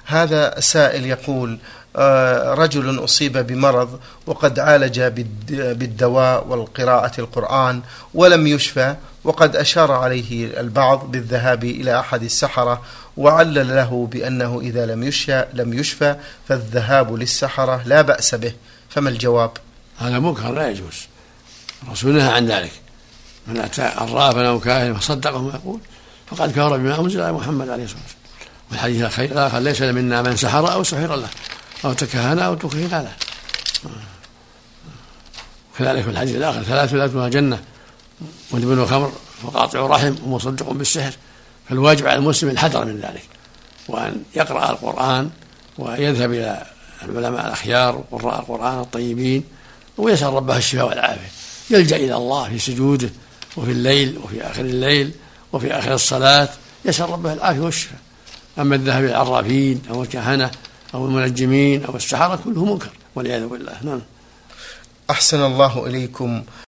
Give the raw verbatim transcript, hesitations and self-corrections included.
هذا سائل يقول: رجل أصيب بمرض وقد عالج بالدواء والقراءة القرآن ولم يشفى، وقد أشار عليه البعض بالذهاب إلى أحد السحرة، وعلل له بأنه إذا لم يشفى, لم يشفى فالذهاب للسحرة لا بأس به، فما الجواب؟ هذا منكر لا يجوز، الرسول نهى عن ذلك. من أتى عرافا أو كاهنا فصدقه ما يقول فقد كفر بما أنزل على محمد عليه الصلاة والسلام. والحديث الآخر: ليس منا من سحر أو سحر له أو تكهن أو تكهن له. كذلك في الحديث الآخر: ثلاث لا يدخلون الجنة: مدمن الخمر وقاطع رحم ومصدق بالسحر. فالواجب على المسلم الحذر من ذلك، وأن يقرأ القرآن ويذهب إلى العلماء الأخيار وقراء القرآن الطيبين، ويسأل ربه الشفاء والعافية، يلجأ إلى الله في سجوده وفي الليل وفي آخر الليل وفي آخر الصلاة، يسأل ربه العافية والشفاء. أما الذهاب إلى العرافين أو الكهنة أو المنجمين أو السحرة كله منكر والعياذ بالله. نعم. أحسن الله إليكم.